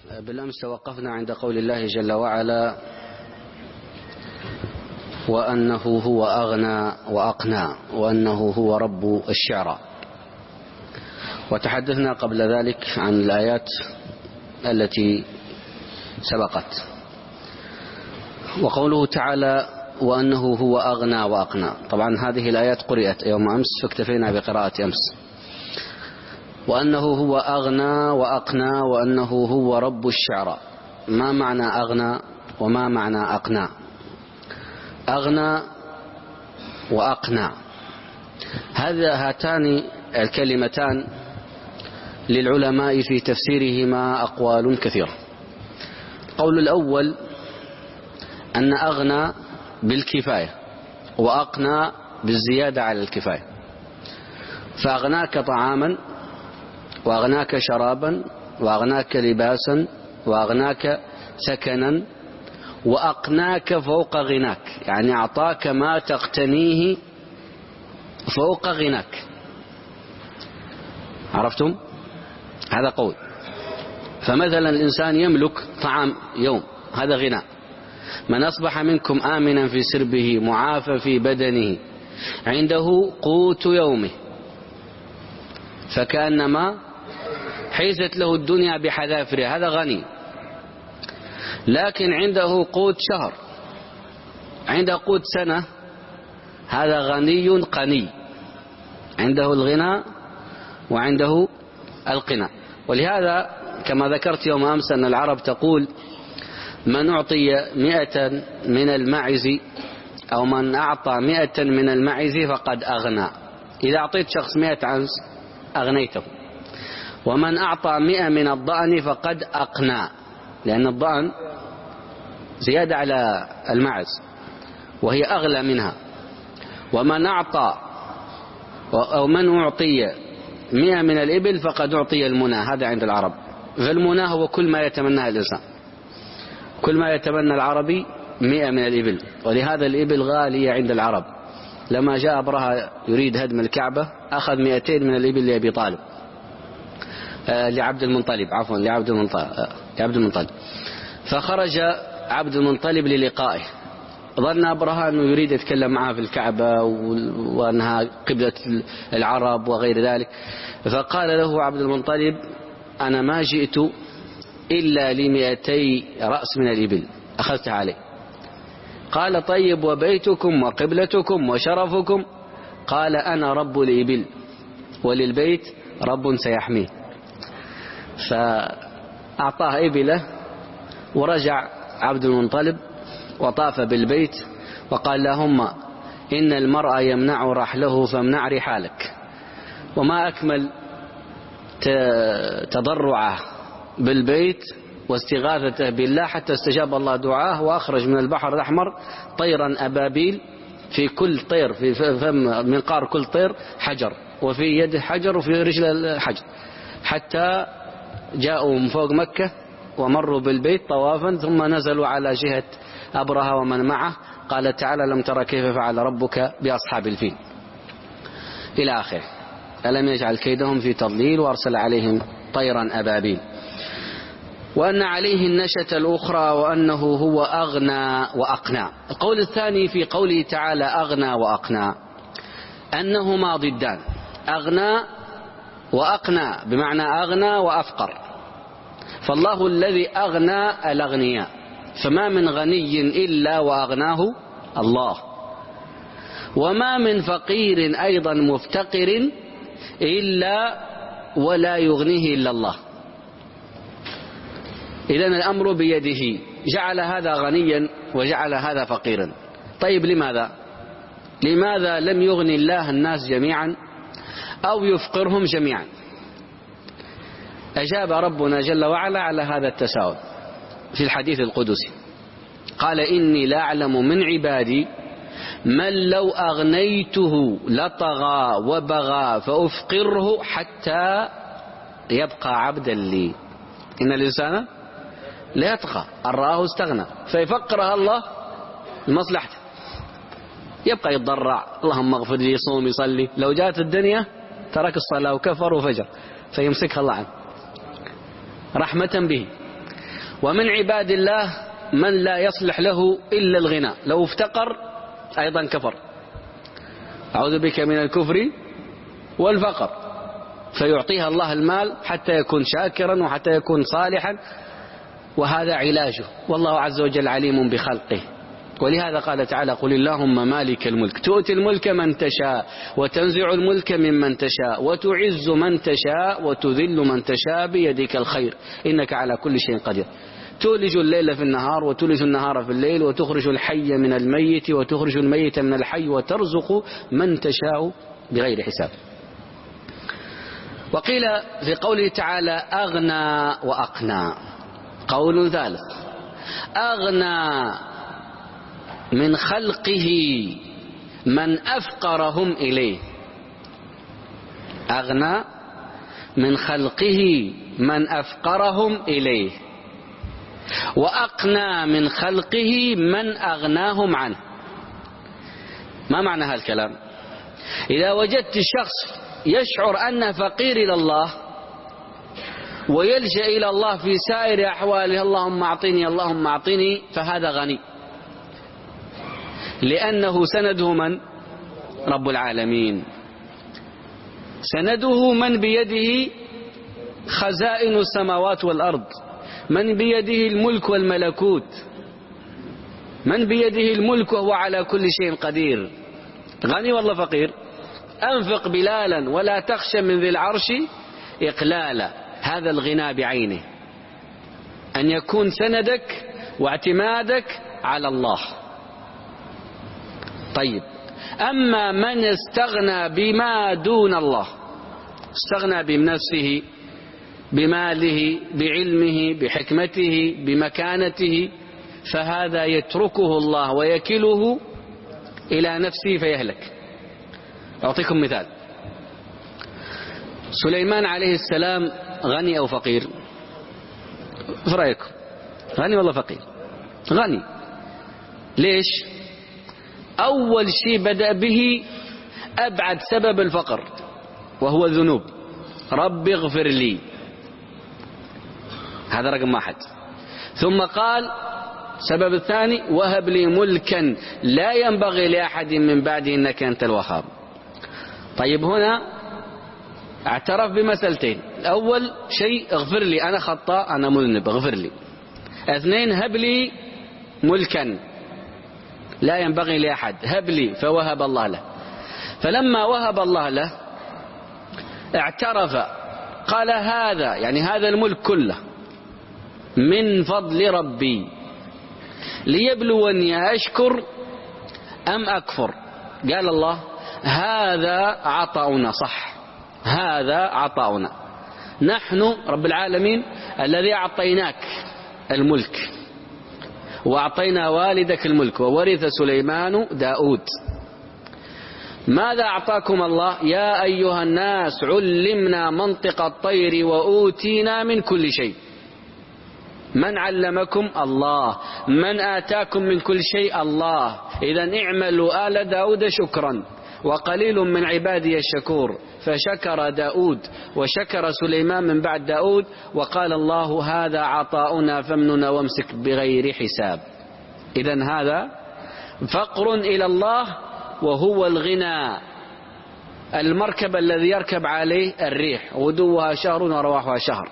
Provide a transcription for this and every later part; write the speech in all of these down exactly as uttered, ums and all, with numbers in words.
بالأمس توقفنا عند قول الله جل وعلا وأنه هو أغنى وأقنى وأنه هو رب الشعراء، وتحدثنا قبل ذلك عن الآيات التي سبقت. وقوله تعالى وأنه هو أغنى وأقنى، طبعا هذه الآيات قرأت يوم أمس فاكتفينا بقراءة أمس. وأنه هو أغنى وأقنى وأنه هو رب الشعراء. ما معنى أغنى وما معنى أقنى؟ أغنى وأقنى هذا هاتان الكلمتان للعلماء في تفسيرهما أقوال كثيرة. القول الأول أن أغنى بالكفاية وأقنى بالزيادة على الكفاية، فأغناك طعاما وأغناك شرابا وأغناك لباسا وأغناك سكنا وأقناك فوق غناك، يعني أعطاك ما تقتنيه فوق غناك. عرفتم؟ هذا قول. فمثلا الإنسان يملك طعام يوم، هذا غنى. من أصبح منكم آمنا في سربه معافى في بدنه عنده قوت يومه فكأنما حيزت له الدنيا بحذافيرها، هذا غني. لكن عنده قوت شهر، عنده قوت سنة، هذا غني قني، عنده الغنى وعنده القنى. ولهذا كما ذكرت يوم أمس أن العرب تقول من أعطي مئة من المعز أو من أعطى مئة من المعز فقد أغنى. إذا أعطيت شخص مئة عنز أغنيته. ومن أعطى مئة من الضأن فقد أقنى، لأن الضأن زيادة على المعز وهي أغلى منها. ومن أعطى أو من أعطي مئة من الإبل فقد أعطي المنى، هذا عند العرب. فالمنى هو كل ما يتمناه الإنسان، كل ما يتمنى العربي مئة من الإبل. ولهذا الإبل غالية عند العرب. لما جاء أبرهة يريد هدم الكعبة أخذ مئتين من الإبل لأبي طالب آه لعبد المنطلب عفوا لعبد المنطلب, آه لعبد المنطلب فخرج عبد المنطلب للقائه. ظن أبرهة أنه يريد يتكلم معه في الكعبة وأنها قبلة العرب وغير ذلك، فقال له عبد المنطلب أنا ما جئت إلا لمئتي رأس من الإبل أخذتها عليه. قال طيب وبيتكم وقبلتكم وشرفكم؟ قال أنا رب الإبل وللبيت رب سيحميه. فأعطاه إبله ورجع عبد المنطلب وطاف بالبيت وقال لهم إن المرء يمنع رحله فامنع رحالك. وما أكمل تضرعه بالبيت واستغاثته بالله حتى استجاب الله دعاه وأخرج من البحر الأحمر طيرا أبابيل، في كل طير في فم منقار كل طير حجر، وفي يده حجر وفي رجل حجر، حتى جاءوا من فوق مكة ومروا بالبيت طوافا ثم نزلوا على جهة أبرهة ومن معه. قال تعالى لم ترى كيف فعل ربك بأصحاب الفيل إلى آخره. ألم يجعل كيدهم في تضليل وأرسل عليهم طيرا أبابيل. وأن عليه النشة الأخرى وأنه هو أغنى وأقنى. القول الثاني في قوله تعالى أغنى وأقنى أنهما ضدان. أغنى وأقنى بمعنى أغنى وأفقر. فالله الذي أغنى الأغنياء، فما من غني إلا وأغناه الله، وما من فقير أيضا مفتقر إلا ولا يغنيه إلا الله. إذن الأمر بيده، جعل هذا غنيا وجعل هذا فقيرا. طيب لماذا؟ لماذا لم يغني الله الناس جميعا أو يفقرهم جميعا؟ أجاب ربنا جل وعلا على هذا التساؤل في الحديث القدسي، قال إني لأعلم من عبادي من لو أغنيته لطغى وبغى فأفقره حتى يبقى عبدا لي. إن الإنسان لا يطغى أن رآه استغنى، فيفقرها الله لمصلحته، يبقى يتضرع اللهم اغفر لي يصوم يصلي. لو جاءت الدنيا ترك الصلاة وكفر وفجر فيمسكها الله عنه رحمة به. ومن عباد الله من لا يصلح له إلا الغنى، لو افتقر أيضا كفر. أعوذ بك من الكفر والفقر، فيعطيها الله المال حتى يكون شاكرا وحتى يكون صالحا، وهذا علاجه، والله عز وجل عليم بخلقه. ولهذا قال تعالى: قل اللهم مالك الملك تؤتي الملك من تشاء وتنزع الملك ممن تشاء وتعز من تشاء وتذل من تشاء بيدك الخير إنك على كل شيء قدير. تولج الليل في النهار وتولج النهار في الليل، وتخرج الحي من الميت وتخرج الميت من الحي، وترزق من تشاء بغير حساب. وقيل في قوله تعالى: أغنى وأقنى، قول ثالث: أغنى من خلقه من أفقرهم إليه. أغنى من خلقه من أفقرهم إليه، وأقنى من خلقه من أغناهم عنه. ما معنى هذا الكلام؟ إذا وجدت الشخص يشعر أنه فقير إلى الله ويلجأ إلى الله في سائر أحواله: اللهم أعطني اللهم أعطني، فهذا غني، لأنه سنده من؟ رب العالمين. سنده من بيده خزائن السماوات والأرض، من بيده الملك والملكوت، من بيده الملك وهو على كل شيء قدير. غني والله فقير؟ أنفق بلالا ولا تخشى من ذي العرش إقلالا. هذا الغنى بعينه، أن يكون سندك واعتمادك على الله. طيب، أما من استغنى بما دون الله، استغنى بنفسه، بماله، بعلمه، بحكمته، بمكانته، فهذا يتركه الله ويكله إلى نفسه فيهلك. أعطيكم مثال: سليمان عليه السلام غني أو فقير؟ في رأيكم غني ولا فقير؟ غني. ليش؟ أول شيء بدأ به أبعد سبب الفقر وهو الذنوب. رب اغفر لي، هذا رقم واحد. ثم قال السبب الثاني: وهب لي ملكا لا ينبغي لأحد من بعدي إنك أنت الوهاب. طيب، هنا اعترف بمسألتين: أول شيء اغفر لي، أنا خطاء، أنا مذنب، اغفر لي. اثنين: هب لي ملكا لا ينبغي لأحد، هب لي، فوهب الله له. فلما وهب الله له اعترف، قال: هذا يعني هذا الملك كله من فضل ربي ليبلوني أشكر أم أكفر. قال الله: هذا عطاؤنا، صح، هذا عطاؤنا، نحن رب العالمين الذي أعطيناك الملك وأعطينا والدك الملك، وورث سليمان داود. ماذا أعطاكم الله؟ يا أيها الناس علمنا منطق الطير وأوتينا من كل شيء. من علمكم؟ الله. من آتاكم من كل شيء؟ الله. إذن اعملوا آل داود شكرا وقليل من عبادي الشكور. فشكر داود وشكر سليمان من بعد داود، وقال الله: هذا عطاؤنا فامنن وامسك بغير حساب. إذن هذا فقر إلى الله، وهو الغنى، المركب الذي يركب عليه الريح، غدوها شهر ورواحها شهر.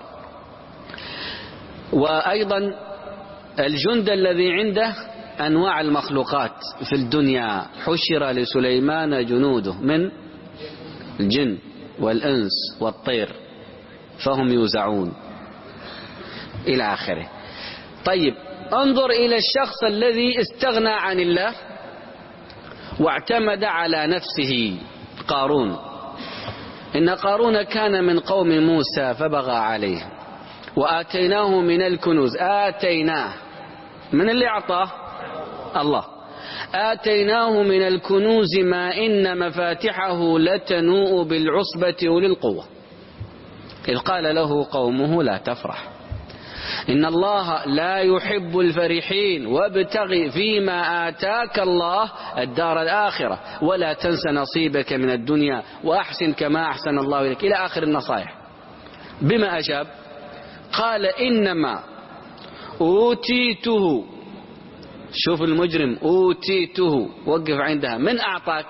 وأيضا الجند الذي عنده أنواع المخلوقات في الدنيا. حشر لسليمان جنوده من الجن والإنس والطير فهم يوزعون إلى آخره. طيب، انظر إلى الشخص الذي استغنى عن الله واعتمد على نفسه. قارون. إن قارون كان من قوم موسى فبغى عليه وآتيناه من الكنوز. آتيناه، من اللي أعطاه؟ الله. آتيناه من الكنوز ما إن مفاتحه لتنوء بالعصبة أولي القوة إذ قال له قومه لا تفرح إن الله لا يحب الفرحين وابتغ فيما آتاك الله الدار الآخرة ولا تنس نصيبك من الدنيا وأحسن كما أحسن الله إليك، إلى آخر النصائح. بما أجاب؟ قال: إنما أوتيته. شوف المجرم أوتيته، وقف عندها. من أعطاك؟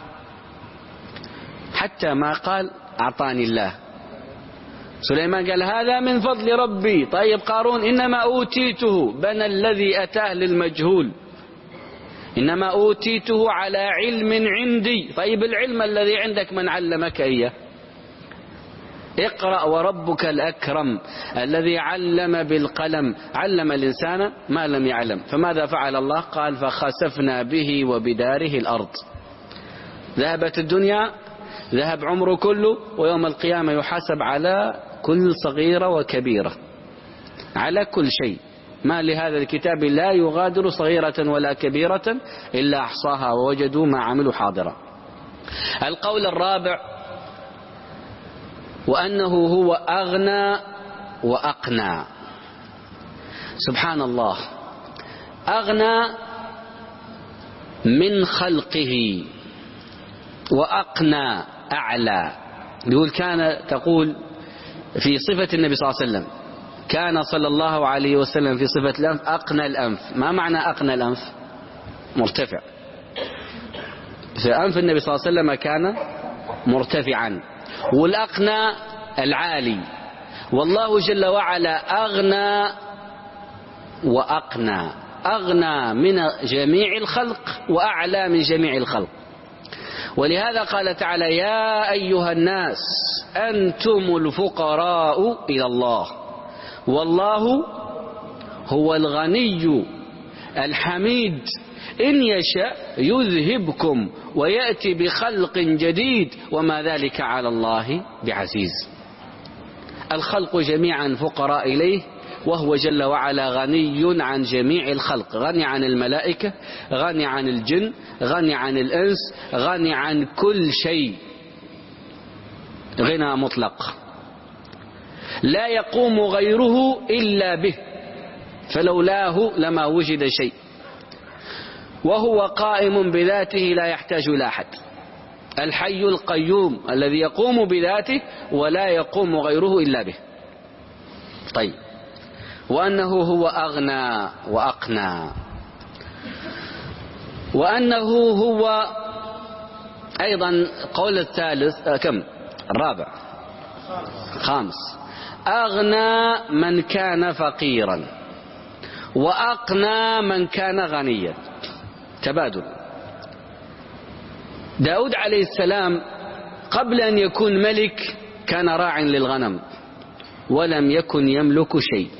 حتى ما قال أعطاني الله. سليمان قال هذا من فضل ربي. طيب قارون إنما أوتيته، بنى الذي أتاه للمجهول. إنما أوتيته على علم عندي. طيب العلم الذي عندك من علمك إياه؟ اقرأ وربك الأكرم الذي علم بالقلم، علم الإنسان ما لم يعلم. فماذا فعل الله؟ قال فخسفنا به وبداره الأرض. ذهبت الدنيا، ذهب عمره كله، ويوم القيامة يحاسب على كل صغيرة وكبيرة، على كل شيء. ما لهذا الكتاب لا يغادر صغيرة ولا كبيرة إلا أحصاها ووجدوا ما عملوا حاضرا. القول الرابع وأنه هو أغنى وأقنى. سبحان الله، أغنى من خلقه وأقنى أعلى. يقول كان تقول في صفة النبي صلى الله عليه وسلم، كان صلى الله عليه وسلم في صفة الأنف أقنى الأنف. ما معنى أقنى الأنف؟ مرتفع. في أنف النبي صلى الله عليه وسلم كان مرتفعا، والأقنى العالي. والله جل وعلا أغنى وأقنى، أغنى من جميع الخلق وأعلى من جميع الخلق. ولهذا قال تعالى يا أيها الناس أنتم الفقراء إلى الله والله هو الغني الحميد إن يشاء يذهبكم ويأتي بخلق جديد وما ذلك على الله بعزيز. الخلق جميعا فقراء إليه، وهو جل وعلا غني عن جميع الخلق، غني عن الملائكة، غني عن الجن، غني عن الإنس، غني عن كل شيء، غنى مطلق لا يقوم غيره إلا به، فلولاه لما وجد شيء. وهو قائم بذاته لا يحتاج إلى أحد، الحي القيوم الذي يقوم بذاته ولا يقوم غيره إلا به. طيب، وأنه هو أغنى وأقنى، وأنه هو أيضا قول الثالث آه كم الرابع خامس، أغنى من كان فقيرا وأقنى من كان غنيا. تبادل. داود عليه السلام قبل أن يكون ملك كان راع للغنم ولم يكن يملك شيء،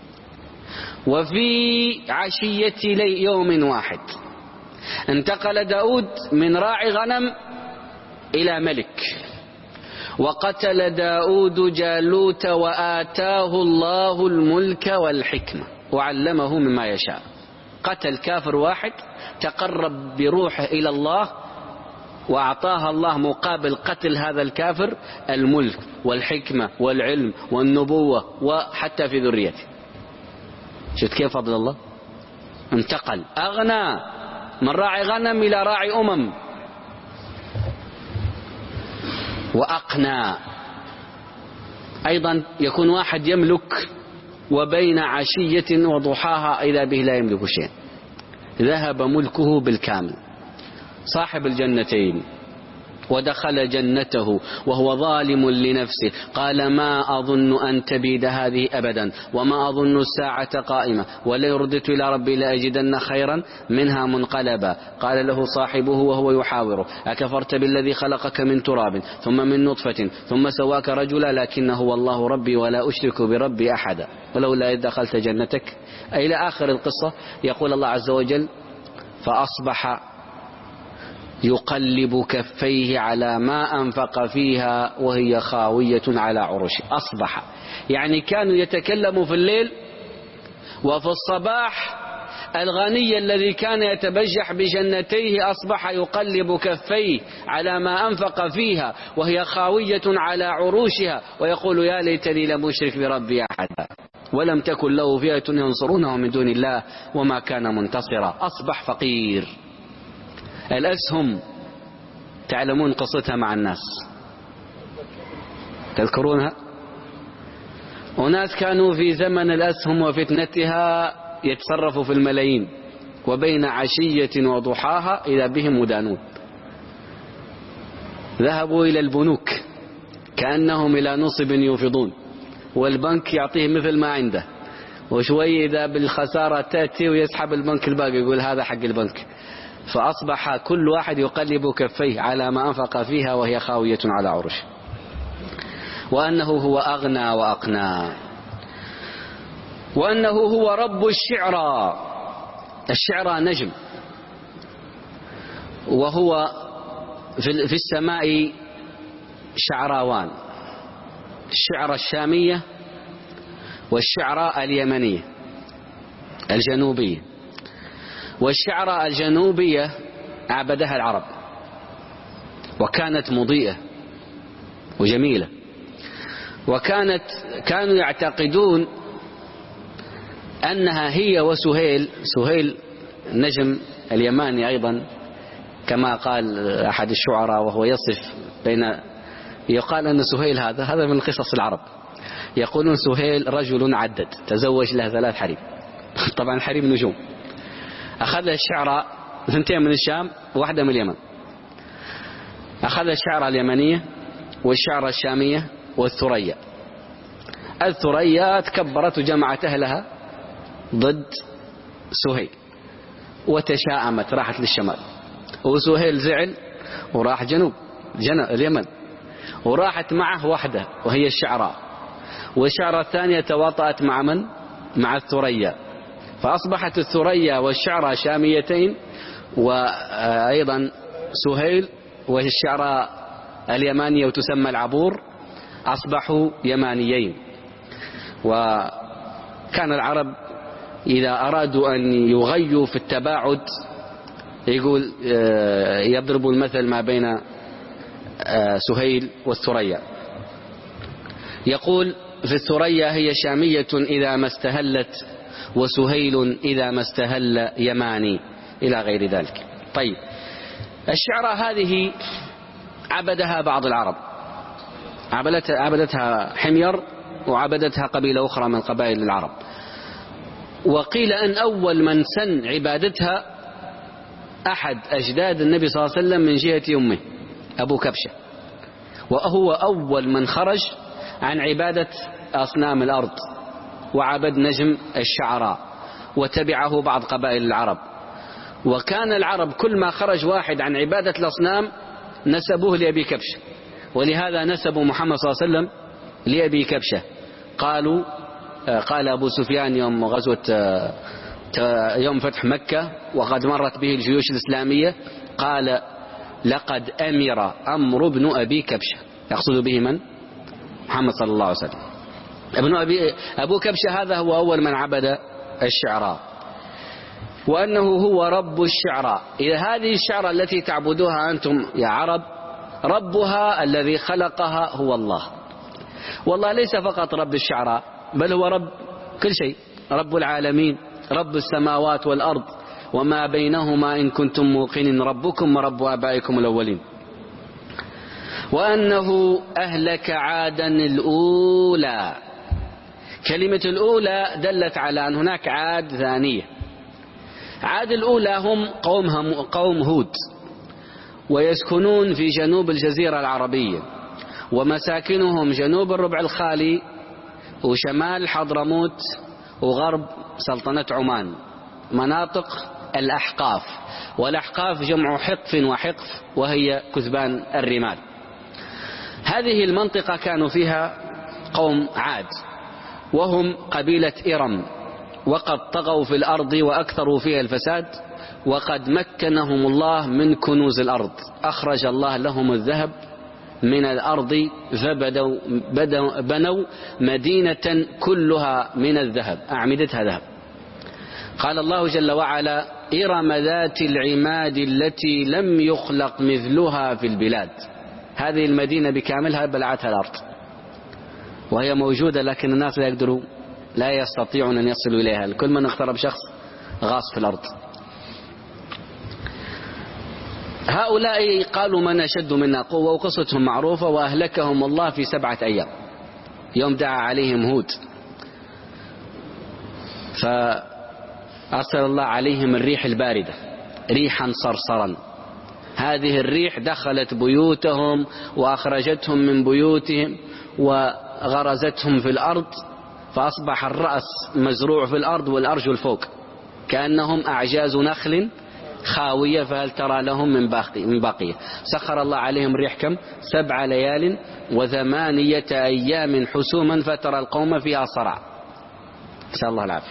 وفي عشية يوم واحد انتقل داود من راعي غنم إلى ملك، وقتل داود جالوت وآتاه الله الملك والحكمة وعلمه مما يشاء. قتل كافر واحد تقرب بروحه إلى الله، وأعطاها الله مقابل قتل هذا الكافر الملك والحكمة والعلم والنبوة وحتى في ذريته. شفت كيف فضل الله؟ انتقل، أغنى من راعي غنم إلى راعي أمم. وأقنى أيضا يكون واحد يملك وبين عشية وضحاها إذا به لا يملك شيء، ذهب ملكه بالكامل. صاحب الجنتين ودخل جنته وهو ظالم لنفسه، قال ما أظن أن تبيد هذه أبدا وما أظن الساعة قائمة ولئن رددت إلى ربي لأجدن خيرا منها منقلبا. قال له صاحبه وهو يحاوره أكفرت بالذي خلقك من تراب ثم من نطفة ثم سواك رجلا لكن هو الله ربي ولا أشرك بربي أحدا ولولا إذ دخلت جنتك إلى آخر القصة. يقول الله عز وجل فأصبح يقلب كفيه على ما أنفق فيها وهي خاوية على عروشه. أصبح يعني كانوا يتكلموا في الليل، وفي الصباح الغني الذي كان يتبجح بجنتيه أصبح يقلب كفيه على ما أنفق فيها وهي خاوية على عروشها ويقول يا ليتني لم أشرك بربي أحدا ولم تكن له فئة ينصرونه من دون الله وما كان منتصرا. أصبح فقير. الأسهم تعلمون قصتها مع الناس، تذكرونها؟ وناس كانوا في زمن الأسهم وفتنتها يتصرفوا في الملايين، وبين عشية وضحاها إذا بهم مدانون. ذهبوا إلى البنوك كأنهم إلى نصب يوفضون، والبنك يعطيه مثل ما عنده، وشوي إذا بالخسارة تأتي ويسحب البنك الباقي، يقول هذا حق البنك. فأصبح كل واحد يقلب كفيه على ما أنفق فيها وهي خاوية على عرش. وأنه هو أغنى وأقنى، وأنه هو رب الشعرى. الشعرى نجم، وهو في السماء شعراوان، الشعرى الشامية والشعرى اليمنية الجنوبية. والشعرى الجنوبية عبدها العرب، وكانت مضيئة وجميلة، وكانت كانوا يعتقدون أنها هي وسهيل، سهيل نجم اليماني أيضا كما قال أحد الشعراء وهو يصف بين، يقال أن سهيل هذا هذا من قصص العرب، يقولون سهيل رجل عدد تزوج له ثلاث حريم. طبعا حريم نجوم، أخذ الشعراء ثنتين من الشام وواحدة من اليمن، أخذ الشعراء اليمنية والشعراء الشامية والثريا. الثريا تكبرت وجمعت أهلها ضد سهيل وتشاءمت، راحت للشمال، وسهيل زعل وراح جنوب جنوب اليمن، وراحت معه وحده وهي الشعراء، والشعراء الثانية تواطأت مع من؟ مع الثريا، فأصبحت الثريا والشعراء شاميتين، وأيضا سهيل والشعراء اليمانية وتسمى العبور أصبحوا يمانيين. وكان العرب إذا أرادوا أن يغيوا في التباعد يقول يضرب المثل ما بين سهيل والثريا، يقول في الثريا هي شامية إذا ما استهلت، وسهيل إذا ما استهل يماني، إلى غير ذلك. طيب، الشعرى هذه عبدها بعض العرب، عبدتها حمير وعبدتها قبيلة أخرى من قبائل العرب، وقيل أن أول من سن عبادتها أحد أجداد النبي صلى الله عليه وسلم من جهة أمه أبو كبشة، وهو أول من خرج عن عبادة أصنام الأرض وعبد نجم الشعراء، وتبعه بعض قبائل العرب. وكان العرب كل ما خرج واحد عن عبادة الأصنام نسبوه لأبي كبشة، ولهذا نسبوا محمد صلى الله عليه وسلم لأبي كبشة. قالوا قال أبو سفيان يوم غزوة يوم فتح مكة وقد مرت به الجيوش الإسلامية، قال لقد أمر أمر ابن أبي كبشة، يقصد به من؟ محمد صلى الله عليه وسلم. ابن أبي أبو كبشة هذا هو أول من عبد الشعراء، وأنه هو رب الشعراء. إذا هذه الشعراء التي تعبدوها أنتم يا عرب، ربها الذي خلقها هو الله. والله ليس فقط رب الشعراء، بل هو رب كل شيء، رب العالمين، رب السماوات والأرض وما بينهما إن كنتم موقنين، ربكم ورب آبائكم الأولين. وأنه أهلك عادا الأولى. كلمة الأولى دلت على أن هناك عاد ثانية. عاد الأولى هم قوم, قوم هود، ويسكنون في جنوب الجزيرة العربية، ومساكنهم جنوب الربع الخالي وشمال حضرموت وغرب سلطنة عمان، مناطق الأحقاف. والأحقاف جمع حقف وحقف، وهي كثبان الرمال. هذه المنطقة كانوا فيها قوم عاد، وهم قبيلة إرم، وقد طغوا في الأرض وأكثروا فيها الفساد، وقد مكنهم الله من كنوز الأرض. أخرج الله لهم الذهب من الأرض فبدوا بدوا بنوا مدينة كلها من الذهب، أعمدتها ذهب. قال الله جل وعلا: إرم ذات العماد التي لم يخلق مثلها في البلاد. هذه المدينة بكاملها بلعتها الأرض، وهي موجودة، لكن الناس لا يقدروا لا يستطيعون أن يصلوا إليها. كل من اقترب شخص غاص في الأرض. هؤلاء قالوا من أشد منا قوة، وقصتهم معروفة، وأهلكهم الله في سبعة أيام. يوم دعا عليهم هود، فأرسل الله عليهم الريح الباردة ريحا صرصرا. هذه الريح دخلت بيوتهم وأخرجتهم من بيوتهم وغرزتهم في الأرض، فأصبح الرأس مزروع في الأرض والأرجل فوق، كأنهم أعجاز نخل خاوية، فهل ترى لهم من باقي من باقية. سخر الله عليهم الريح كم؟ سبع ليال وثمانية أيام حسوما فترى القوم فيها صرعى. نسأل الله العافية.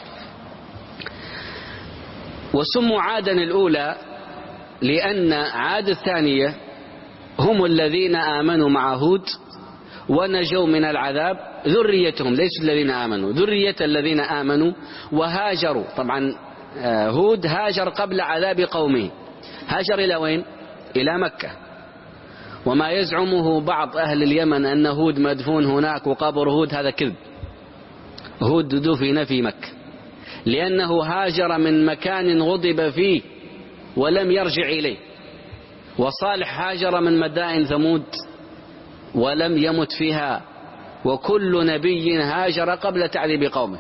وسموا عادا الأولى لأن عاد الثانية هم الذين آمنوا مع هود ونجوا من العذاب، ذريتهم ليسوا الذين آمنوا، ذرية الذين آمنوا وهاجروا. طبعا هود هاجر قبل عذاب قومه، هاجر إلى وين؟ إلى مكة. وما يزعمه بعض أهل اليمن أن هود مدفون هناك وقبر هود، هذا كذب. هود دفن في مكة لأنه هاجر من مكان غضب فيه ولم يرجع إليه، وصالح هاجر من مدائن ثمود ولم يمت فيها، وكل نبي هاجر قبل تعذيب قومه.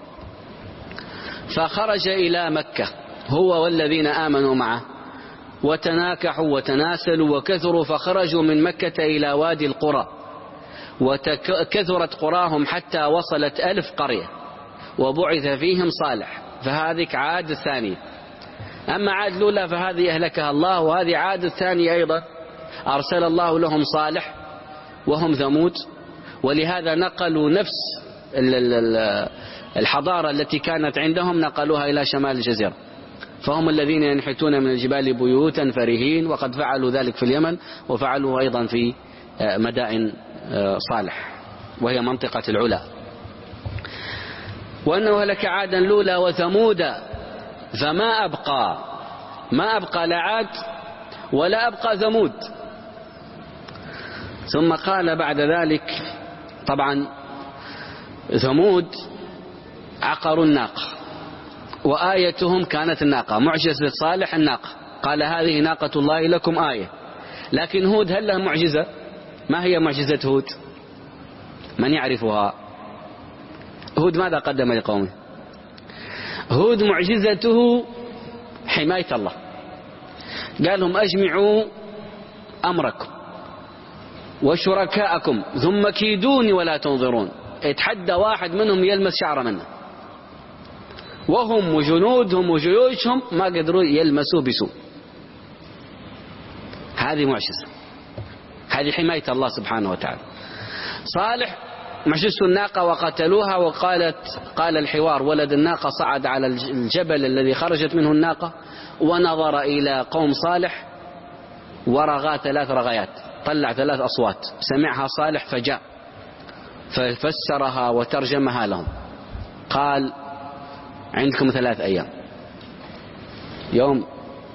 فخرج إلى مكة هو والذين آمنوا معه، وتناكحوا وتناسلوا وكثروا، فخرجوا من مكة إلى وادي القرى، وكثرت قراهم حتى وصلت ألف قرية، وبعث فيهم صالح. فهذه عاد الثانية. أما عاد الأولى فهذه أهلكها الله، وهذه عاد الثانية أيضا أرسل الله لهم صالح وهم ثمود، ولهذا نقلوا نفس الحضارة التي كانت عندهم نقلوها إلى شمال الجزيرة. فهم الذين ينحتون من الجبال بيوتا فرهين، وقد فعلوا ذلك في اليمن، وفعلوا أيضا في مدائن صالح وهي منطقة العلا. وأنه هلك عادا الأولى وثمود فما أبقى ما أبقى لا عاد ولا أبقى ثمود. ثم قال بعد ذلك، طبعا ثمود عقروا الناقة، وآيتهم كانت الناقة، معجزة صالح الناقة، قال هذه ناقة الله لكم آية. لكن هود هل له معجزة؟ ما هي معجزة هود؟ من يعرفها؟ هود ماذا قدم لقومه؟ هود معجزته حماية الله. قال لهم أجمعوا أمركم وشركاءكم ثم كيدوني ولا تنظرون. يتحدى واحد منهم يلمس شعر منه، وهم وجنودهم وجيوشهم ما قدروا يلمسوا بسوء. هذه معجزة، هذه حماية الله سبحانه وتعالى. صالح معجزة الناقة وقتلوها، وقالت قال الحوار ولد الناقة صعد على الجبل الذي خرجت منه الناقة ونظر إلى قوم صالح ورغى ثلاث رغيات، طلع ثلاث أصوات، سمعها صالح فجاء ففسرها وترجمها لهم. قال عندكم ثلاث أيام، يوم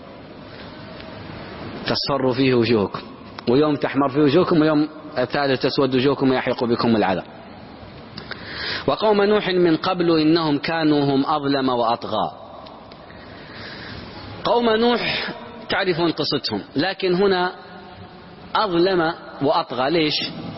تصفر فيه وجوهكم، ويوم تحمر فيه وجوهكم، ويوم الثالث تسود وجوهكم ويحيق بكم العذاب. وقوم نوح من قبل إنهم كانوا هم أظلم وأطغى. قوم نوح تعرفون قصتهم، لكن هنا أظلم وأطغى. ليش؟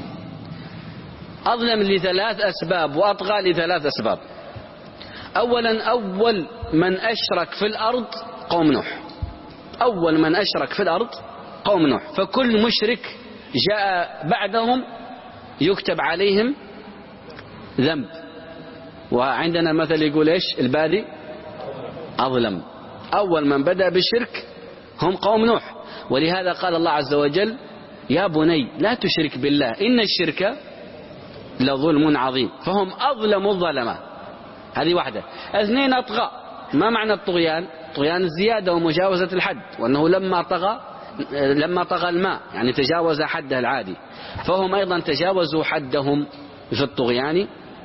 أظلم لثلاث أسباب وأطغى لثلاث أسباب. أولا، أول من أشرك في الأرض قوم نوح، أول من أشرك في الأرض قوم نوح، فكل مشرك جاء بعدهم يكتب عليهم ذنب. وعندنا مثل يقول إيش؟ البادي أظلم. أول من بدأ بالشرك هم قوم نوح، ولهذا قال الله عز وجل يا بني لا تشرك بالله إن الشرك لظلم عظيم. فهم أظلم الظلمة، هذه واحدة. اثنين، أطغى. ما معنى الطغيان؟ طغيان الزيادة ومجاوزة الحد، وأنه لما طغى لما طغى الماء يعني تجاوز حده العادي، فهم أيضا تجاوزوا حدهم في الطغيان.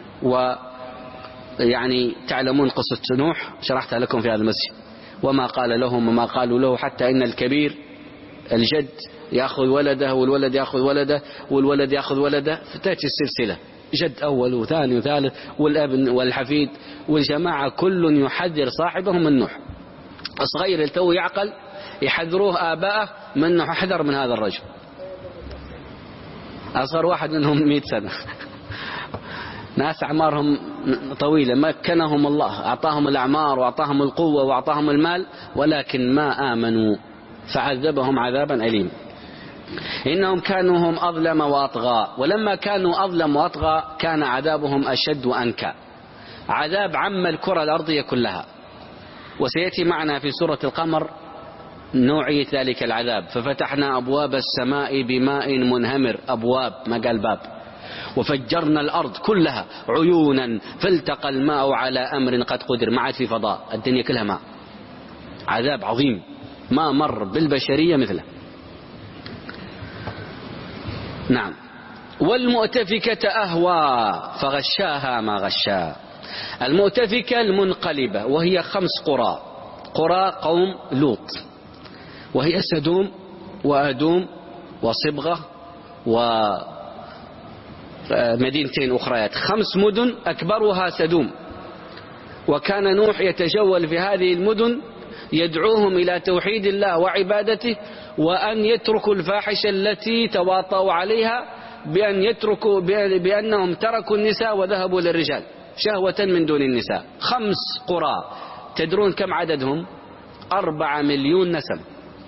ويعني تعلمون قصة نوح شرحتها لكم في هذا المسجد، وما قال لهم وما قالوا له، حتى إن الكبير الجد يأخذ ولده والولد يأخذ ولده والولد يأخذ ولده، فتأتي السلسلة جد أول وثاني وثالث والابن والحفيد، والجماعة كل يحذر صاحبهم من نوح. الصغير التو يعقل يحذروه آباءه من نوح، حذر من هذا الرجل. أصغر واحد منهم مئة سنة. ناس أعمارهم طويلة، مكنهم الله، أعطاهم الأعمار وأعطاهم القوة وأعطاهم المال، ولكن ما آمنوا فعذبهم عذابا أليم. إنهم كانوا هم أظلم وأطغى، ولما كانوا أظلم وأطغى كان عذابهم أشد وأنكى، عذاب عم الكرة الأرضية كلها. وسيأتي معنا في سورة القمر نوعية ذلك العذاب. ففتحنا أبواب السماء بماء منهمر، أبواب ما قال باب، وفجرنا الأرض كلها عيونا فالتقى الماء على أمر قد قدر. ما عاد في فضاء، الدنيا كلها ماء. عذاب عظيم ما مر بالبشرية مثله. نعم. والمؤتفكة أهوى فغشاها ما غشا. المؤتفكة المنقلبة، وهي خمس قرى، قرى قوم لوط، وهي سدوم وأدوم وصبغة ومدينتين أخريات، خمس مدن أكبرها سدوم. وكان نوح يتجول في هذه المدن يدعوهم إلى توحيد الله وعبادته، وأن يتركوا الفاحشة التي تواطؤوا عليها، بأن يتركوا بأنهم تركوا النساء وذهبوا للرجال شهوة من دون النساء. خمس قرى، تدرون كم عددهم؟ أربعة مليون نسمة،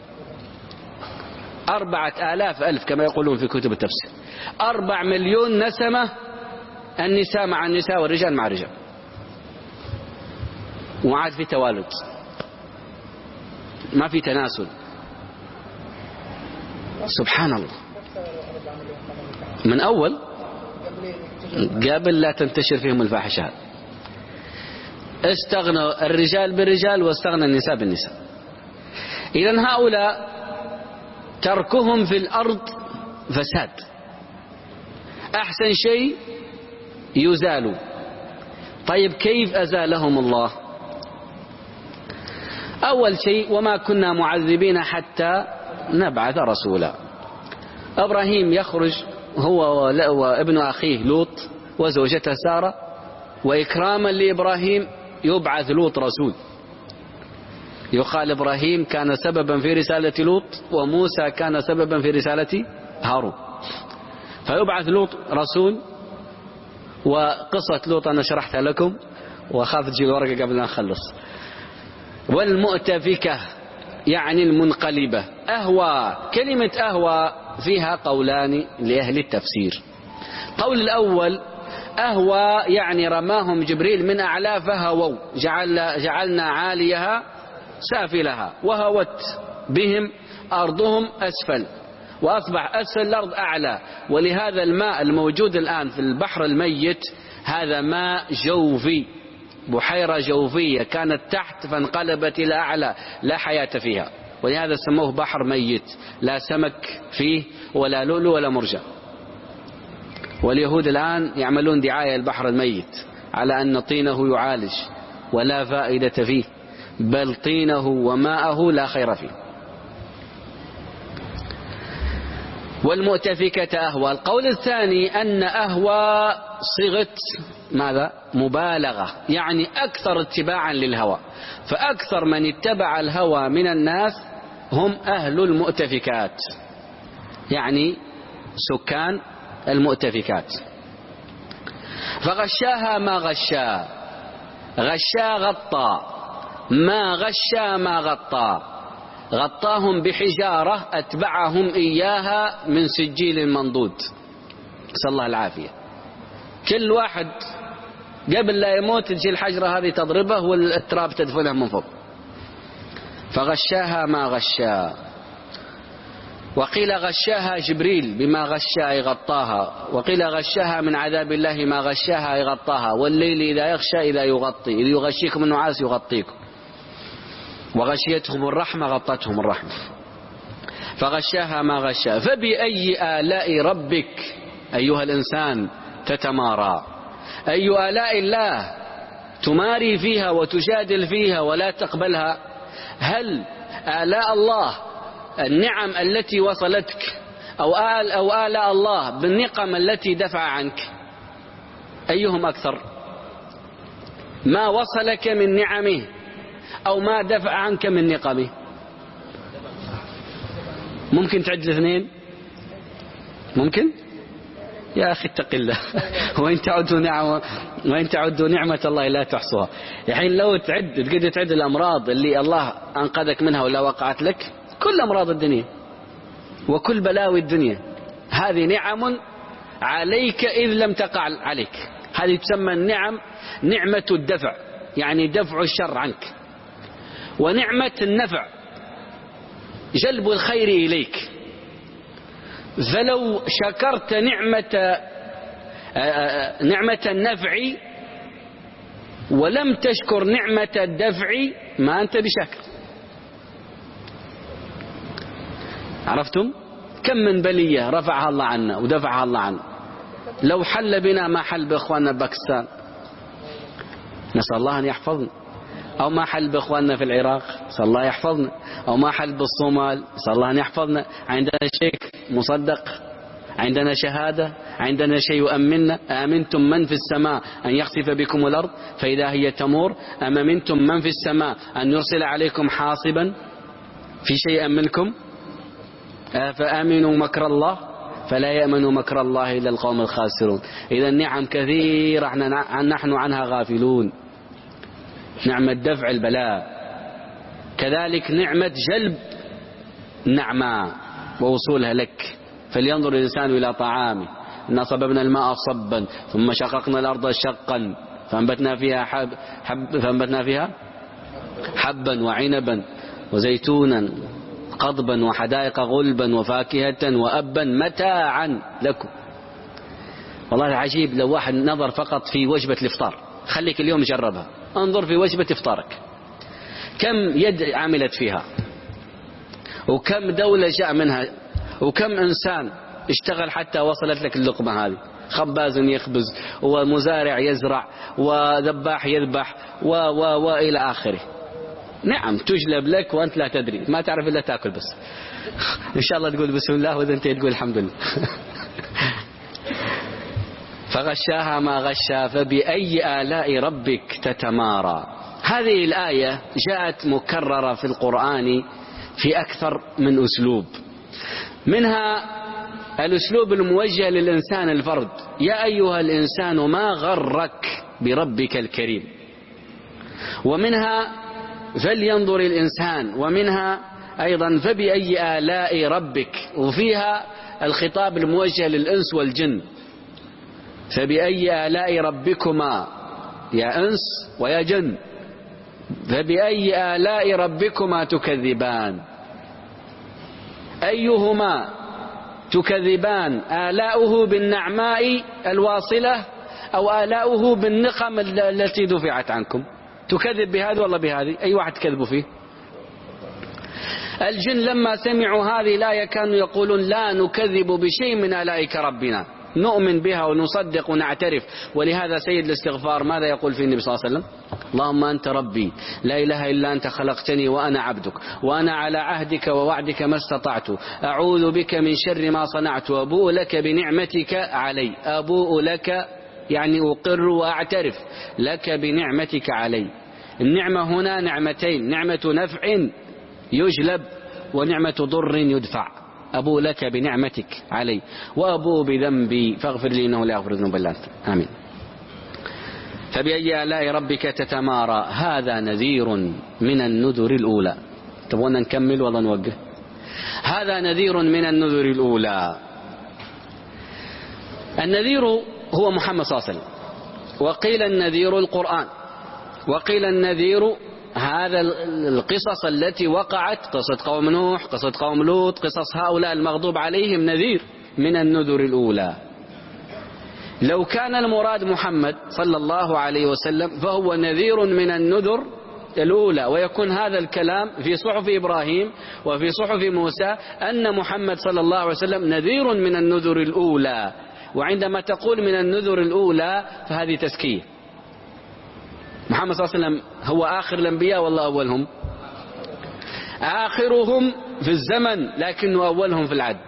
أربعة آلاف ألف كما يقولون في كتب التفسير. أربع مليون نسمة، النساء مع النساء والرجال مع الرجال، وعاد في توالد، ما في تناسل. سبحان الله. من أول قبل لا تنتشر فيهم الفاحشة استغنى الرجال بالرجال واستغنى النساء بالنساء. إذن هؤلاء تركهم في الأرض فساد، أحسن شيء يزالوا. طيب كيف أزالهم الله؟ أول شيء وما كنا معذبين حتى نبعث رسولا. إبراهيم يخرج هو وابن أخيه لوط وزوجته سارة، وإكراما لإبراهيم يبعث لوط رسول. يقال إبراهيم كان سببا في رسالة لوط، وموسى كان سببا في رسالة هارون، فيبعث لوط رسول. وقصة لوط أنا شرحتها لكم، وخاف تجي ورقة قبل أن نخلص. والمؤتفكة يعني المنقلبة. أهوى، كلمة أهوى فيها قولان لأهل التفسير. قول الأول أهوى يعني رماهم جبريل من أعلى فهووا، جعل جعلنا عاليها سافلها، وهوت بهم أرضهم أسفل، وأصبح أسفل الأرض أعلى. ولهذا الماء الموجود الآن في البحر الميت هذا ماء جوفي، بحيرة جوفية كانت تحت فانقلبت إلى أعلى، لا حياة فيها، ولهذا سموه بحر ميت، لا سمك فيه ولا لؤلؤ ولا مرجان. واليهود الآن يعملون دعاية البحر الميت على أن طينه يعالج، ولا فائدة فيه، بل طينه وماءه لا خير فيه. والمؤتفكة أهوى. القول الثاني أن أهوى صيغة ماذا؟ مبالغة، يعني أكثر اتباعا للهوى، فأكثر من اتبع الهوى من الناس هم أهل المؤتفكات، يعني سكان المؤتفكات. فغشاها ما غشا، غشا غطى، ما غشا ما غطى، غطاهم بحجارة أتبعهم إياها من سجيل منضود، نسأل الله العافية. كل واحد قبل لا يموت تجي الحجرة هذه تضربه والتراب تدفنه من فوق. فغشاها ما غشا. وقيل غشاها جبريل بما غشا أي غطاها، وقيل غشاها من عذاب الله ما غشاها أي غطاها. والليل إذا يغشى إذا يغطي، إذ يغشيكم النعاس يغطيكم، وغشيتهم الرحمة غطتهم الرحمة. فغشاها ما غشا. فبأي آلاء ربك أيها الإنسان تتمارى؟ أي آلاء الله تماري فيها وتجادل فيها ولا تقبلها؟ هل آلاء الله النعم التي وصلتك، أو آل أو آلاء الله بالنقم التي دفع عنك؟ أيهم أكثر؟ ما وصلك من نعمه أو ما دفع عنك من نقمه؟ ممكن تعد الاثنين؟ ممكن؟ يا أخي اتق الله. وإن تعدوا نعمة وإن تعدوا نعمة الله لا تحصوها. الحين لو تعد تقدر تعد الأمراض اللي الله أنقذك منها ولا وقعت لك، كل أمراض الدنيا وكل بلاوي الدنيا هذه نعم عليك إذ لم تقع عليك. هذه تسمى النعم نعمة الدفع، يعني دفع الشر عنك، ونعمة النفع جلب الخير إليك. فلو شكرت نعمة نعمة النفع ولم تشكر نعمة الدفع ما أنت بشكر. عرفتم؟ كم من بلية رفعها الله عنا ودفعها الله عنا. لو حل بنا ما حل بإخواننا باكستان، نسأل الله أن يحفظنا، أو ما حل بإخواننا في العراق، نسأل الله يحفظنا، أو ما حل بالصومال، نسأل الله أن يحفظنا. عندنا شيء مصدق، عندنا شهادة، عندنا شيء يؤمننا. آمنتم من في السماء أن يخسف بكم الأرض فإذا هي تمور، أم أمنتم من في السماء أن يرسل عليكم حاصبا؟ في شيء يأمنكم؟ فآمنوا مكر الله فلا يأمن مكر الله إلا القوم الخاسرون. إذا النعم كثيرة نحن عنها غافلون. نعمة دفع البلاء، كذلك نعمة جلب النعماء ووصولها لك. فلينظر الإنسان إلى طعامه، إنا صببنا الماء صبا ثم شققنا الأرض شقا فأنبتنا فيها حب, حب فأنبتنا فيها حبا وعنبا وزيتونا قضبا وحدائق غلبا وفاكهة وأبا متاعا لكم. والله عجيب لو واحد نظر فقط في وجبة الإفطار، خليك اليوم جربها، انظر في وجبة إفطارك كم يد عملت فيها، وكم دولة جاء منها، وكم إنسان اشتغل حتى وصلت لك اللقمة هذه. خباز يخبز، ومزارع يزرع، وذباح يذبح، و و وإلى آخره. نعم تجلب لك وأنت لا تدري، ما تعرف إلا تأكل بس. إن شاء الله تقول بسم الله وإذا أنت تقول الحمد لله. فغشاها ما غشا فبأي آلاء ربك تتمارى. هذه الآية جاءت مكررة في القرآن في أكثر من أسلوب، منها الأسلوب الموجه للإنسان الفرد، يا أيها الإنسان ما غرك بربك الكريم، ومنها فلينظر الإنسان، ومنها أيضا فبأي آلاء ربك، وفيها الخطاب الموجه للإنس والجن. فبأي آلاء ربكما يا إنس ويا جن، فبأي آلاء ربكما تكذبان، أيهما تكذبان، آلاؤه بالنعماء الواصلة أو آلاؤه بالنقم التي دفعت عنكم؟ تكذب بهذه والله بهذه، أي واحد تكذبوا فيه؟ الجن لما سمعوا هذه الآية كانوا يقولون لا نكذب بشيء من آلائك ربنا، نؤمن بها ونصدق ونعترف. ولهذا سيد الاستغفار ماذا يقول في النبي صلى الله عليه وسلم؟ اللهم أنت ربي لا إله إلا أنت خلقتني وأنا عبدك وأنا على عهدك ووعدك ما استطعت، أعوذ بك من شر ما صنعت، وأبوء لك بنعمتك علي. أبوء لك يعني أقر وأعترف لك بنعمتك علي. النعمة هنا نعمتين، نعمة نفع يجلب ونعمة ضر يدفع. أبو لك بنعمتك علي وأبو بذنبي فاغفر لي إنه لا يغفر الذنوب إلا أنت. آمين. فبأي آلاء ربك تتمارى، هذا نذير من النذر الأولى. تبغون نكمل ولا نوقف؟ هذا نذير من النذر الأولى. النذير هو محمد صلى الله عليه وسلم، وقيل النذير القرآن، وقيل النذير هذا القصص التي وقعت، قصة قوم نوح، قصة قوم لوط، قصص هؤلاء المغضوب عليهم، نذير من النذر الأولى. لو كان المراد محمد صلى الله عليه وسلم فهو نذير من النذر الأولى، ويكون هذا الكلام في صحف إبراهيم وفي صحف موسى أن محمد صلى الله عليه وسلم نذير من النذر الأولى. وعندما تقول من النذر الأولى فهذه تزكية. محمد صلى الله عليه وسلم هو آخر الأنبياء والله أولهم؟ آخرهم في الزمن لكنه أولهم في العد.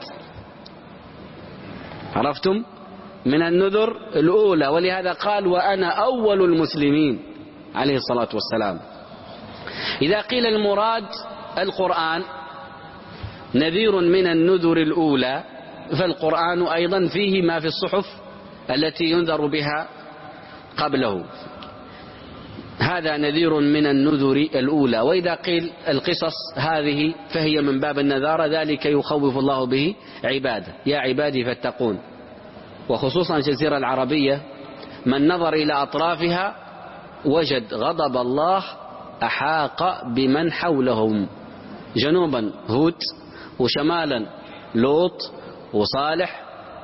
عرفتم؟ من النذر الأولى. ولهذا قال وأنا أول المسلمين عليه الصلاة والسلام. إذا قيل المراد القرآن نذير من النذر الأولى فالقرآن أيضا فيه ما في الصحف التي ينذر بها قبله. هذا نذير من النذر الأولى. وإذا قيل القصص هذه فهي من باب النذارة، ذلك يخوف الله به عباده. يا عبادي فاتقون. وخصوصا الجزيرة العربية من نظر إلى أطرافها وجد غضب الله أحاق بمن حولهم، جنوبا هود، وشمالا لوط وصالح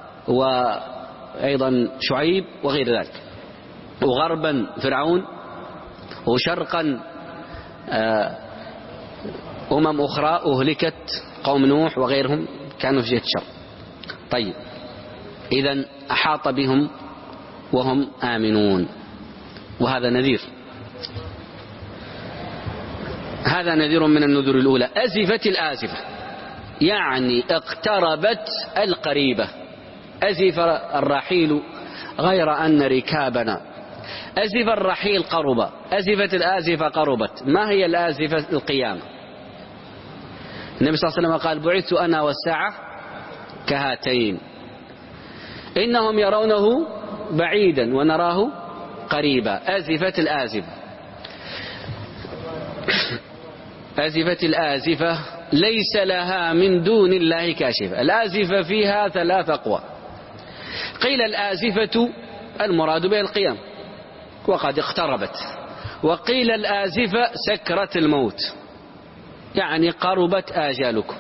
وأيضا شعيب وغير ذلك، وغربا فرعون، وشرقا أمم أخرى أهلكت قوم نوح وغيرهم كانوا في جهة الشر. طيب، إذن أحاط بهم وهم آمنون، وهذا نذير. هذا نذير من النذر الأولى. أزفت الآزفة يعني اقتربت القريبة. أزف الرحيل غير أن ركابنا. أزف الرحيل قرب، أزفت الآزفة قربت. ما هي الآزفة؟ القيامة. النبي صلى الله عليه وسلم قال بعثت أنا والساعة كهاتين إنهم يرونه بعيدا ونراه قريبا. أزفت الآزفة. أزفت الآزفة ليس لها من دون الله كاشفة. الآزفة فيها ثلاث أقوى. قيل الآزفة المراد بها القيام وقد اقتربت، وقيل الآزفة سكرة الموت يعني قربت آجالكم.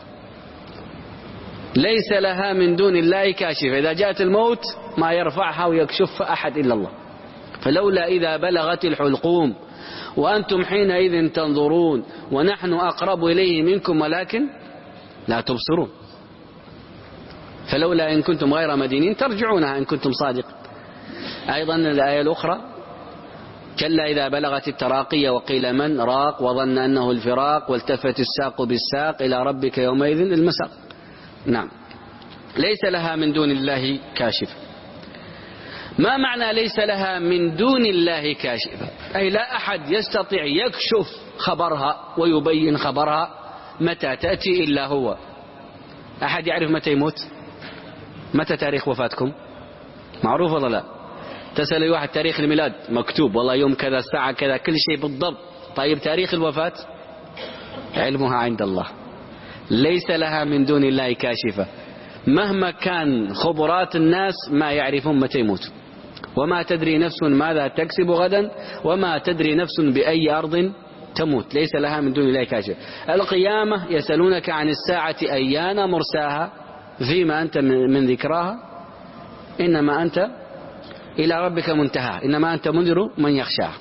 ليس لها من دون الله كاشفة، إذا جاءت الموت ما يرفعها ويكشف أحد إلا الله. فلولا إذا بلغت الحلقوم وأنتم حينئذ تنظرون ونحن أقرب إليه منكم ولكن لا تبصرون. فلولا إن كنتم غير مدينين ترجعونها إن كنتم صادقين. أيضا الآية الأخرى كلا إذا بلغت التراقي وقيل من راق وظن أنه الفراق والتفت الساق بالساق إلى ربك يومئذ المساق. نعم، ليس لها من دون الله كاشفة. ما معنى ليس لها من دون الله كاشفة؟ أي لا أحد يستطيع يكشف خبرها ويبين خبرها متى تأتي إلا هو. أحد يعرف متى يموت؟ متى تاريخ وفاتكم؟ معروف ولا لا؟ تسأل أي واحد تاريخ الميلاد مكتوب والله يوم كذا الساعة كذا كل شيء بالضبط. طيب تاريخ الوفاة علمها عند الله. ليس لها من دون الله كاشفة. مهما كان خبرات الناس ما يعرفون متى يموت. وما تدري نفس ماذا تكسب غدا وما تدري نفس بأي أرض تموت. ليس لها من دون الله كاشفة. القيامة يسألونك عن الساعة أيان مرساها فيما أنت من ذكراها إنما أنت إلى ربك منتهى إنما أنت منذر من يخشاه.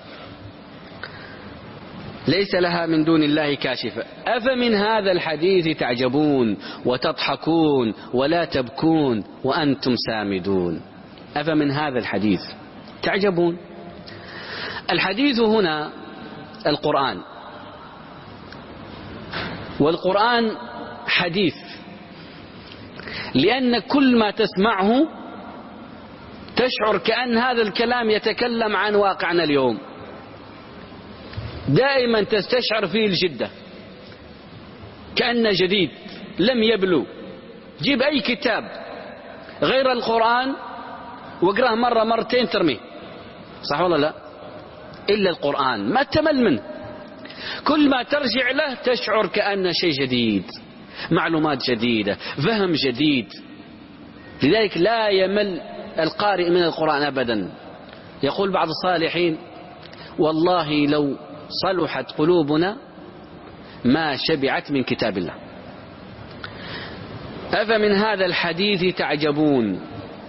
ليس لها من دون الله كاشفة. أفمن هذا الحديث تعجبون وتضحكون ولا تبكون وأنتم سامدون. أفمن هذا الحديث تعجبون. الحديث هنا القرآن، والقرآن حديث لأن كل ما تسمعه تشعر كأن هذا الكلام يتكلم عن واقعنا اليوم. دائما تستشعر فيه الجدة كأنه جديد لم يبلو. جيب أي كتاب غير القرآن واقرأه مرة مرتين ترميه، صح ولا لا؟ إلا القرآن ما تمل منه. كل ما ترجع له تشعر كأنه شيء جديد، معلومات جديدة، فهم جديد. لذلك لا يمل القارئ من القرآن أبدا. يقول بعض الصالحين والله لو صلحت قلوبنا ما شبعت من كتاب الله. أفمن هذا الحديث تعجبون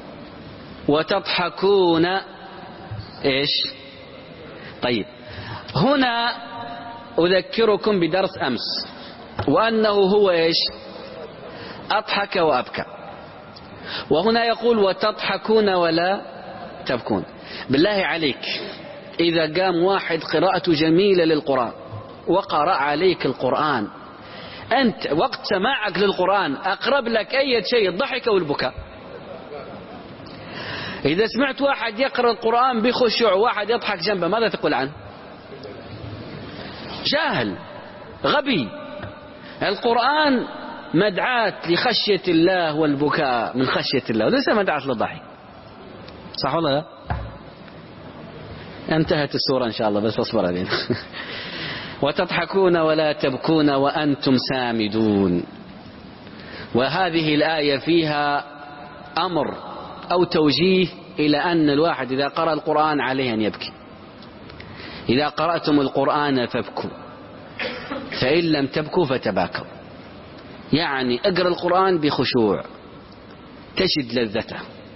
وتضحكون إيش؟ طيب هنا أذكركم بدرس أمس وأنه هو إيش؟ أضحك وأبكى. وهنا يقول وتضحكون ولا تبكون. بالله عليك إذا قام واحد قراءته جميلة للقرآن وقرأ عليك القرآن، أنت وقت سماعك للقرآن أقرب لك أي شيء الضحك أو البكاء؟ إذا سمعت واحد يقرأ القرآن بخشوع واحد يضحك جنبه ماذا تقول عنه؟ جاهل غبي. القرآن مدعاة لخشية الله والبكاء من خشية الله، وليس مدعاة للضحك. صح ولا لا؟ انتهت السورة إن شاء الله، بس اصبر علينا. وتضحكون ولا تبكون وأنتم سامدون. وهذه الآية فيها أمر أو توجيه إلى أن الواحد إذا قرأ القرآن عليه أن يبكي. إذا قرأتم القرآن فابكوا، فإن لم تبكوا فتباكوا. يعني اقرأ القرآن بخشوع تجد لذته،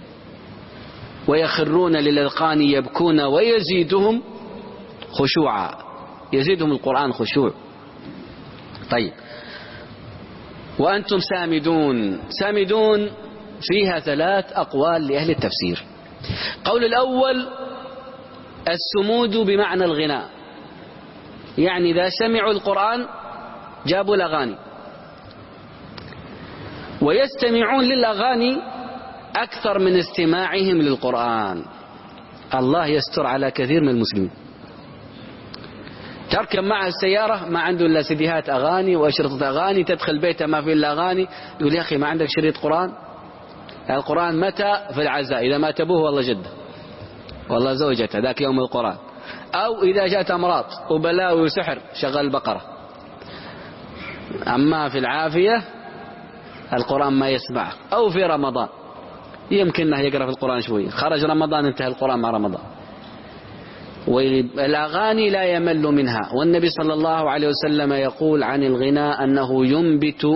ويخرون للأذقان يبكون ويزيدهم خشوعا، يزيدهم القرآن خشوع. طيب، وأنتم سامدون. سامدون فيها ثلاث أقوال لأهل التفسير. قول الأول السمود بمعنى الغناء، يعني إذا سمعوا القرآن جابوا الأغاني، ويستمعون للأغاني أكثر من استماعهم للقرآن. الله يستر على كثير من المسلمين، تركب معه السيارة ما عنده إلا سيديهات أغاني وأشرطة أغاني، تدخل بيته ما فيه إلا أغاني، يقول يا أخي ما عندك شريط قرآن؟ القرآن متى؟ في العزاء، إذا مات أبوه والله جده والله زوجته ذاك يوم القرآن، أو إذا جاءت أمراض وبلاوي وسحر شغل البقرة. أما في العافية القرآن ما يسمعه، أو في رمضان يمكنه يقرأ في القرآن شوي، خرج رمضان انتهى القرآن مع رمضان. والأغاني لا يمل منها، والنبي صلى الله عليه وسلم يقول عن الغناء أنه ينبت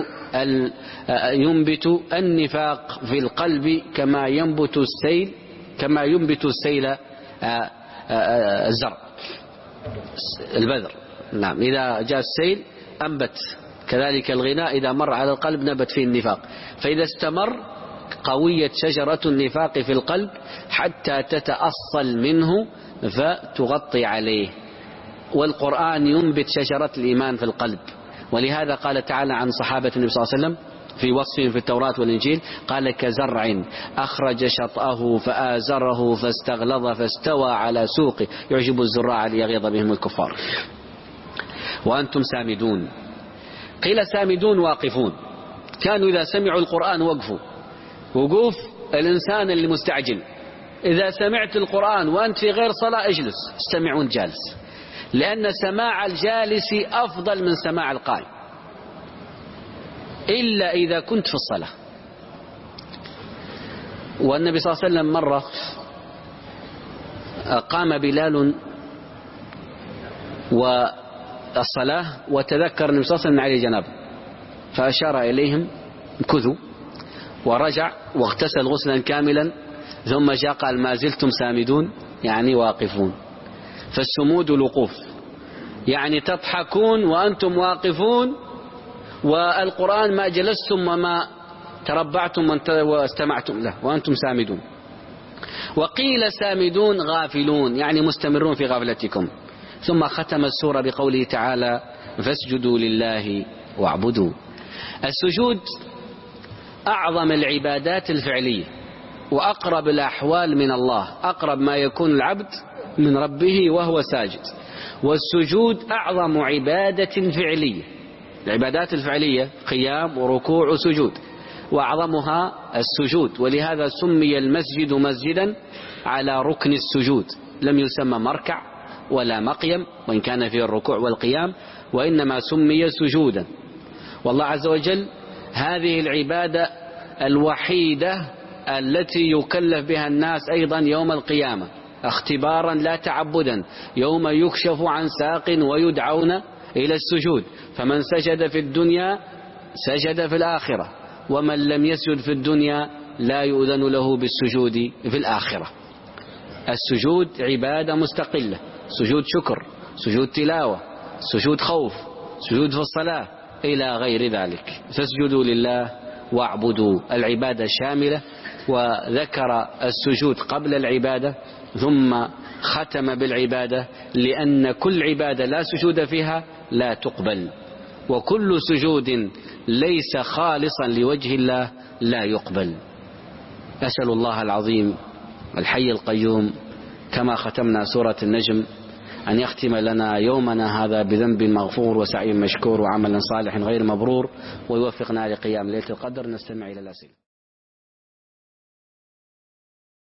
ينبت النفاق في القلب كما ينبت السيل كما ينبت السيل الزرع البذر. نعم، إذا جاء السيل أنبت، كذلك الغناء إذا مر على القلب نبت فيه النفاق، فإذا استمر قوية شجرة النفاق في القلب حتى تتأصل منه فتغطي عليه. والقرآن ينبت شجرة الإيمان في القلب، ولهذا قال تعالى عن صحابة النبي صلى الله عليه وسلم في وصفهم في التوراة والإنجيل، قال كزرع أخرج شطأه فآزره فاستغلظ فاستوى على سوقه يعجب الزراع ليغيظ بهم الكفار. وأنتم سامدون. قيل سامدون واقفون، كانوا إذا سمعوا القرآن وقفوا. وقوف الإنسان اللي مستعجل، إذا سمعت القرآن وأنت في غير صلاة اجلس، استمعون جالس، لأن سماع الجالس أفضل من سماع القائم، إلا إذا كنت في الصلاة. والنبي صلى الله عليه وسلم مرة قام بلال والصلاة وتذكر النبي صلى الله عليه وسلم عليه جنابه، فأشار إليهم امكثوا، ورجع واغتسل غسلا كاملا، ثم جاء قال ما زلتم سامدون، يعني واقفون. فالسمود الوقوف، يعني تضحكون وأنتم واقفون، والقرآن ما جلستم وما تربعتم واستمعتم له وأنتم سامدون. وقيل سامدون غافلون، يعني مستمرون في غفلتكم. ثم ختم السورة بقوله تعالى فاسجدوا لله واعبدوا. السجود أعظم العبادات الفعلية، وأقرب الأحوال من الله، أقرب ما يكون العبد من ربه وهو ساجد. والسجود أعظم عبادة فعلية. العبادات الفعلية قيام وركوع وسجود، وأعظمها السجود، ولهذا سمي المسجد مسجدا على ركن السجود، لم يسمى مركع ولا مقيم وإن كان فيه الركوع والقيام، وإنما سمي سجودا. والله عز وجل هذه العبادة الوحيدة التي يكلف بها الناس أيضا يوم القيامة اختبارا لا تعبدا، يوم يكشف عن ساق ويدعون إلى السجود، فمن سجد في الدنيا سجد في الآخرة، ومن لم يسجد في الدنيا لا يؤذن له بالسجود في الآخرة. السجود عبادة مستقلة، سجود شكر، سجود تلاوة، سجود خوف، سجود في الصلاة إلى غير ذلك. فاسجدوا لله واعبدوا، العبادة شاملة، وذكر السجود قبل العبادة ثم ختم بالعبادة، لأن كل عبادة لا سجود فيها لا تقبل، وكل سجود ليس خالصا لوجه الله لا يقبل. أسأل الله العظيم الحي القيوم كما ختمنا سورة النجم أن يختم لنا يومنا هذا بذنب مغفور وسعي مشكور وعمل صالح غير مبرور، ويوفقنا لقيام ليلة القدر. نستمع إلى الأسئلة.